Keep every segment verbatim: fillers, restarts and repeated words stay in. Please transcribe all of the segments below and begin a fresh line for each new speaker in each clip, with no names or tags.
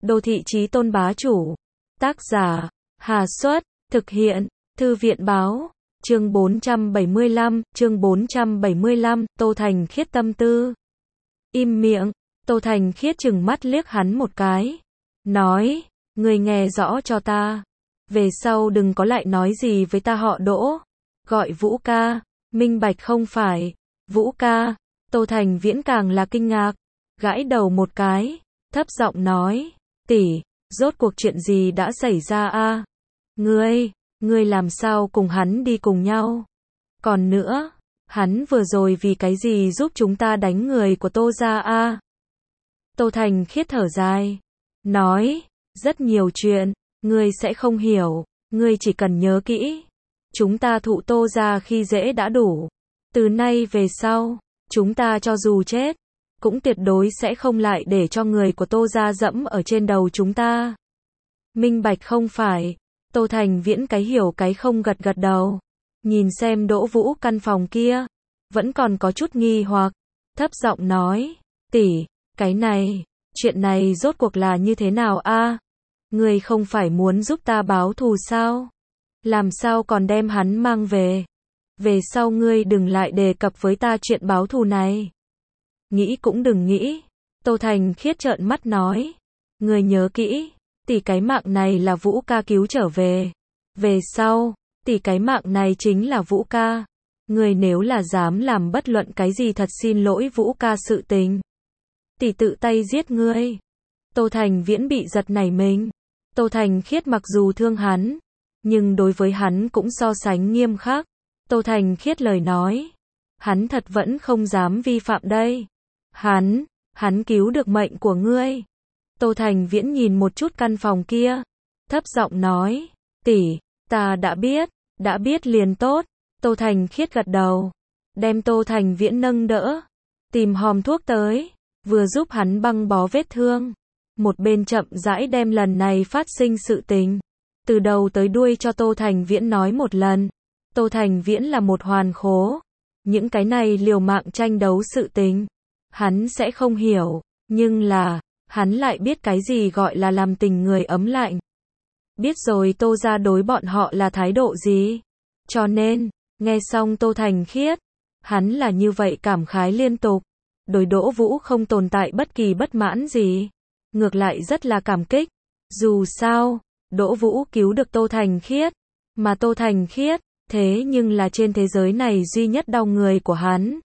Đô thị chí tôn bá chủ. Tác giả, Hà Xuất, thực hiện, Thư viện báo, chương bốn trăm bảy mươi lăm, chương bốn trăm bảy mươi lăm, Tô Thành Khiết tâm tư. Im miệng, Tô Thành Khiết trừng mắt liếc hắn một cái. Nói, ngươi nghe rõ cho ta. Về sau đừng có lại nói gì với ta họ Đỗ. Gọi Vũ ca, minh bạch không phải. Vũ ca, Tô Thành Viễn càng là kinh ngạc. Gãi đầu một cái, thấp giọng nói, tỷ, rốt cuộc chuyện gì đã xảy ra a? Ngươi, ngươi làm sao cùng hắn đi cùng nhau? Còn nữa, hắn vừa rồi vì cái gì giúp chúng ta đánh người của Tô gia a? Tô Thành Khiết thở dài, nói, rất nhiều chuyện, ngươi sẽ không hiểu, ngươi chỉ cần nhớ kỹ. Chúng ta thụ Tô gia khi dễ đã đủ. Từ nay về sau, chúng ta cho dù chết, cũng tuyệt đối sẽ không lại để cho người của Tô gia dẫm ở trên đầu chúng ta. Minh bạch không phải? Tô Thành Viễn cái hiểu cái không gật gật đầu. Nhìn xem Đỗ Vũ căn phòng kia, vẫn còn có chút nghi hoặc, thấp giọng nói, tỷ, cái này, chuyện này rốt cuộc là như thế nào a? Ngươi không phải muốn giúp ta báo thù sao? Làm sao còn đem hắn mang về? Về sau ngươi đừng lại đề cập với ta chuyện báo thù này. Nghĩ cũng đừng nghĩ. Tô Thành Khiết trợn mắt nói, ngươi nhớ kỹ, tỷ cái mạng này là Vũ ca cứu trở về. Về sau, tỷ cái mạng này chính là Vũ ca. Ngươi nếu là dám làm bất luận cái gì thật xin lỗi Vũ ca sự tình, tỷ tự tay giết ngươi. Tô Thành Viễn bị giật nảy mình. Tô Thành Khiết mặc dù thương hắn, nhưng đối với hắn cũng so sánh nghiêm khắc. Tô Thành Khiết lời nói, hắn thật vẫn không dám vi phạm đây. Hắn, hắn cứu được mệnh của ngươi. Tô Thành Viễn nhìn một chút căn phòng kia, thấp giọng nói, tỷ, ta đã biết, đã biết liền tốt. Tô Thành Khiết gật đầu, đem Tô Thành Viễn nâng đỡ, tìm hòm thuốc tới, vừa giúp hắn băng bó vết thương, một bên chậm rãi đem lần này phát sinh sự tình, từ đầu tới đuôi cho Tô Thành Viễn nói một lần. Tô Thành Viễn là một hoàn khố, những cái này liều mạng tranh đấu sự tình, hắn sẽ không hiểu, nhưng là, hắn lại biết cái gì gọi là làm tình người ấm lạnh. Biết rồi Tô gia đối bọn họ là thái độ gì. Cho nên, nghe xong Tô Thành Khiết, hắn là như vậy cảm khái liên tục. Đối Đỗ Vũ không tồn tại bất kỳ bất mãn gì. Ngược lại rất là cảm kích. Dù sao, Đỗ Vũ cứu được Tô Thành Khiết, mà Tô Thành Khiết, thế nhưng là trên thế giới này duy nhất đau người của hắn.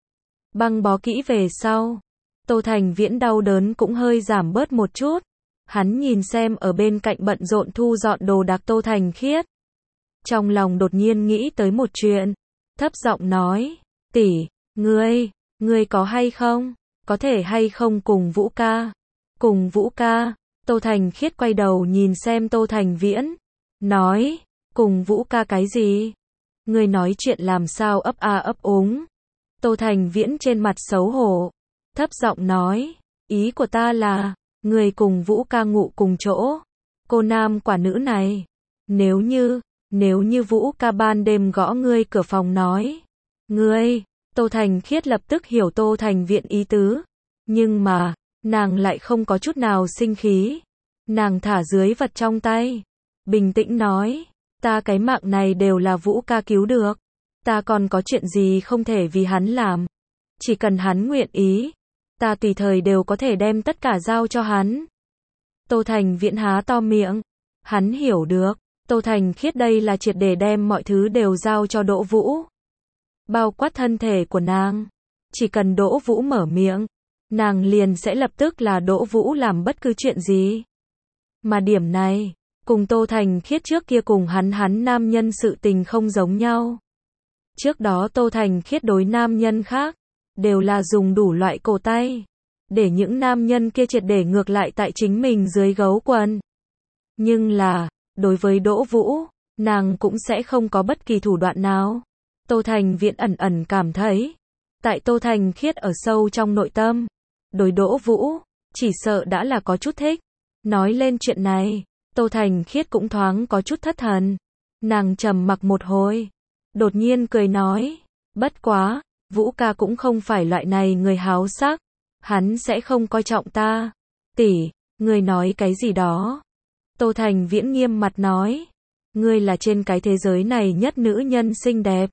Băng bó kỹ về sau, Tô Thành Viễn đau đớn cũng hơi giảm bớt một chút. Hắn nhìn xem ở bên cạnh bận rộn thu dọn đồ đạc Tô Thành Khiết. Trong lòng đột nhiên nghĩ tới một chuyện, thấp giọng nói, tỷ, ngươi, ngươi có hay không, có thể hay không cùng Vũ ca, cùng Vũ ca. Tô Thành Khiết quay đầu nhìn xem Tô Thành Viễn, nói, cùng Vũ ca cái gì? Ngươi nói chuyện làm sao ấp a ấp úng. Tô Thành Viễn trên mặt xấu hổ, thấp giọng nói, ý của ta là, ngươi cùng Vũ ca ngủ cùng chỗ. Cô nam quả nữ này, nếu như, nếu như Vũ ca ban đêm gõ ngươi cửa phòng nói, ngươi, Tô Thành Khiết lập tức hiểu Tô Thành Viễn ý tứ, nhưng mà, nàng lại không có chút nào sinh khí. Nàng thả dưới vật trong tay, bình tĩnh nói, ta cái mạng này đều là Vũ ca cứu được, ta còn có chuyện gì không thể vì hắn làm. Chỉ cần hắn nguyện ý, ta tùy thời đều có thể đem tất cả giao cho hắn. Tô Thành Viễn há to miệng, hắn hiểu được, Tô Thành Khiết đây là triệt để đem mọi thứ đều giao cho Đỗ Vũ. Bao quát thân thể của nàng, chỉ cần Đỗ Vũ mở miệng, nàng liền sẽ lập tức là Đỗ Vũ làm bất cứ chuyện gì. Mà điểm này, cùng Tô Thành Khiết trước kia cùng hắn hắn nam nhân sự tình không giống nhau. Trước đó Tô Thành Khiết đối nam nhân khác, đều là dùng đủ loại cổ tay, để những nam nhân kia triệt để ngược lại tại chính mình dưới gấu quần. Nhưng là, đối với Đỗ Vũ, nàng cũng sẽ không có bất kỳ thủ đoạn nào. Tô Thành Viễn ẩn ẩn cảm thấy, tại Tô Thành Khiết ở sâu trong nội tâm, đối Đỗ Vũ, chỉ sợ đã là có chút thích. Nói lên chuyện này, Tô Thành Khiết cũng thoáng có chút thất thần. Nàng trầm mặc một hồi, đột nhiên cười nói, bất quá, Vũ ca cũng không phải loại này người háo sắc, hắn sẽ không coi trọng ta. Tỷ, Ngươi nói cái gì đó? Tô Thành Viễn nghiêm mặt nói. Ngươi là trên cái thế giới này nhất nữ nhân xinh đẹp.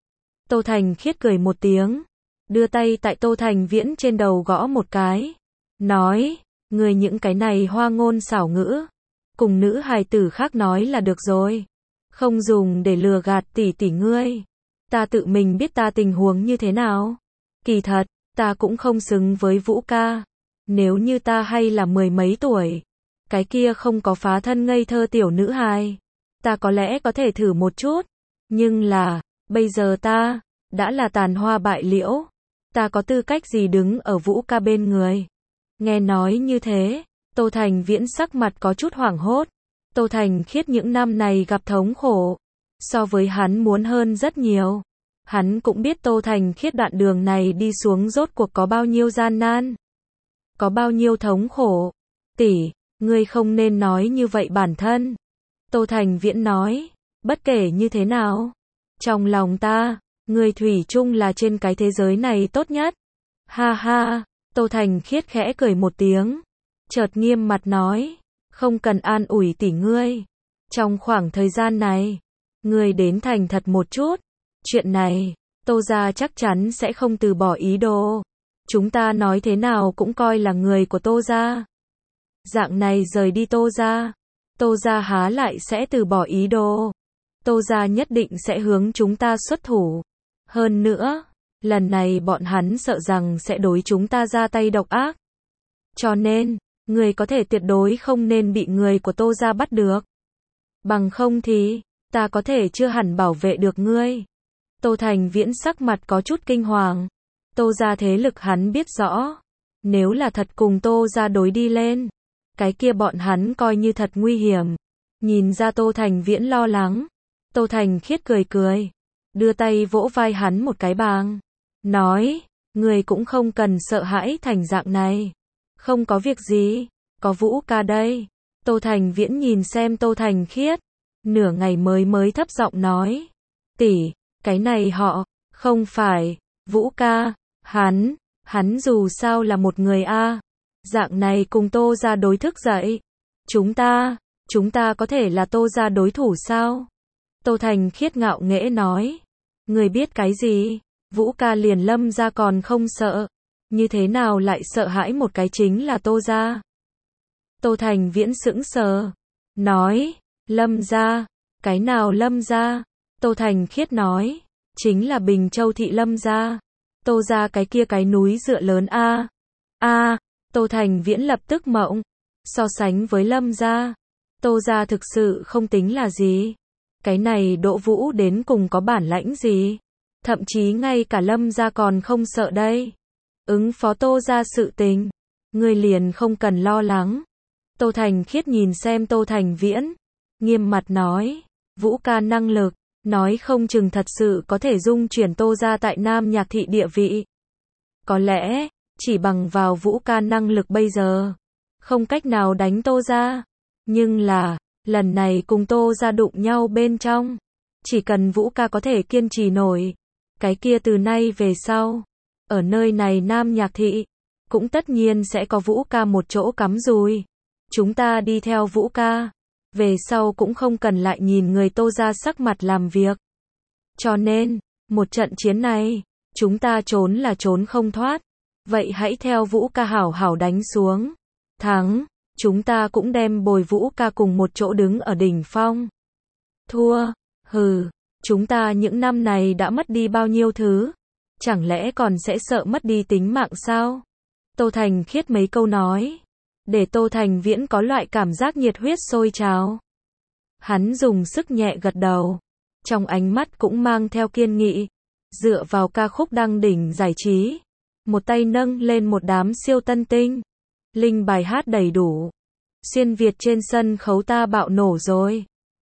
Tô Thành Khiết cười một tiếng, đưa tay tại Tô Thành Viễn trên đầu gõ một cái, nói, ngươi những cái này hoa ngôn xảo ngữ, cùng nữ hài tử khác nói là được rồi, không dùng để lừa gạt tỷ tỷ ngươi. Ta tự mình biết ta tình huống như thế nào. Kỳ thật, ta cũng không xứng với Vũ ca. Nếu như ta hay là mười mấy tuổi, cái kia không có phá thân ngây thơ tiểu nữ hài, ta có lẽ có thể thử một chút. Nhưng là, bây giờ ta, đã là tàn hoa bại liễu. Ta có tư cách gì đứng ở Vũ ca bên người? Nghe nói như thế, Tô Thành Viễn sắc mặt có chút hoảng hốt. Tô Thành Khiết những năm này gặp thống khổ, so với hắn muốn hơn rất nhiều. Hắn cũng biết Tô Thành Khiết đoạn đường này đi xuống rốt cuộc có bao nhiêu gian nan, có bao nhiêu thống khổ. Tỷ, ngươi không nên nói như vậy bản thân. Tô Thành Viễn nói, bất kể như thế nào, trong lòng ta, ngươi thủy chung là trên cái thế giới này tốt nhất. Ha ha, Tô Thành Khiết khẽ cười một tiếng, chợt nghiêm mặt nói, không cần an ủi tỷ ngươi. Trong khoảng thời gian này, ngươi đến thành thật một chút. Chuyện này, Tô gia chắc chắn sẽ không từ bỏ ý đồ. Chúng ta nói thế nào cũng coi là người của Tô gia. Dạng này rời đi Tô gia, Tô gia há lại sẽ từ bỏ ý đồ. Tô gia nhất định sẽ hướng chúng ta xuất thủ. Hơn nữa, lần này bọn hắn sợ rằng sẽ đối chúng ta ra tay độc ác. Cho nên, người có thể tuyệt đối không nên bị người của Tô gia bắt được. Bằng không thì, ta có thể chưa hẳn bảo vệ được ngươi. Tô Thành Viễn sắc mặt có chút kinh hoàng. Tô gia thế lực hắn biết rõ. Nếu là thật cùng Tô gia đối đi lên, cái kia bọn hắn coi như thật nguy hiểm. Nhìn ra Tô Thành Viễn lo lắng, Tô Thành Khiết cười cười, đưa tay vỗ vai hắn một cái bang, nói, người cũng không cần sợ hãi thành dạng này. Không có việc gì, có Vũ ca đây. Tô Thành Viễn nhìn xem Tô Thành Khiết, nửa ngày mới mới thấp giọng nói, tỷ, cái này họ, không phải, Vũ ca, hắn, hắn dù sao là một người a, dạng này cùng Tô gia đối thức dậy. Chúng ta, chúng ta có thể là Tô gia đối thủ sao? Tô Thành Khiết ngạo nghễ nói, người biết cái gì? Vũ ca liền Lâm gia còn không sợ, như thế nào lại sợ hãi một cái chính là Tô gia? Tô Thành Viễn sững sờ, nói, Lâm gia, cái nào Lâm gia? Tô Thành Khiết nói, chính là Bình Châu thị Lâm gia. Tô gia cái kia cái núi dựa lớn a. A, Tô Thành Viễn lập tức mộng, so sánh với Lâm gia, Tô gia thực sự không tính là gì. Cái này Đỗ Vũ đến cùng có bản lãnh gì? Thậm chí ngay cả Lâm gia còn không sợ đây. Ứng phó Tô gia sự tình, ngươi liền không cần lo lắng. Tô Thành Khiết nhìn xem Tô Thành Viễn, nghiêm mặt nói, Vũ ca năng lực, nói không chừng thật sự có thể dung chuyển Tô gia tại Nam Nhạc thị địa vị. Có lẽ, chỉ bằng vào Vũ ca năng lực bây giờ, không cách nào đánh Tô gia. Nhưng là, lần này cùng Tô gia đụng nhau bên trong, chỉ cần Vũ ca có thể kiên trì nổi, cái kia từ nay về sau, ở nơi này Nam Nhạc thị, cũng tất nhiên sẽ có Vũ ca một chỗ cắm rùi. Chúng ta đi theo Vũ ca, về sau cũng không cần lại nhìn người Tô gia sắc mặt làm việc. Cho nên, một trận chiến này, chúng ta trốn là trốn không thoát. Vậy hãy theo Vũ ca hảo hảo đánh xuống. Thắng, chúng ta cũng đem bồi Vũ ca cùng một chỗ đứng ở đỉnh phong. Thua, hừ, chúng ta những năm này đã mất đi bao nhiêu thứ, chẳng lẽ còn sẽ sợ mất đi tính mạng sao? Tô Thành Khiết mấy câu nói, để Tô Thành Viễn có loại cảm giác nhiệt huyết sôi trào. Hắn dùng sức nhẹ gật đầu, trong ánh mắt cũng mang theo kiên nghị, dựa vào ca khúc đăng đỉnh giải trí, một tay nâng lên một đám siêu tân tinh. Linh bài hát đầy đủ. Xuyên Việt trên sân khấu ta bạo nổ rồi.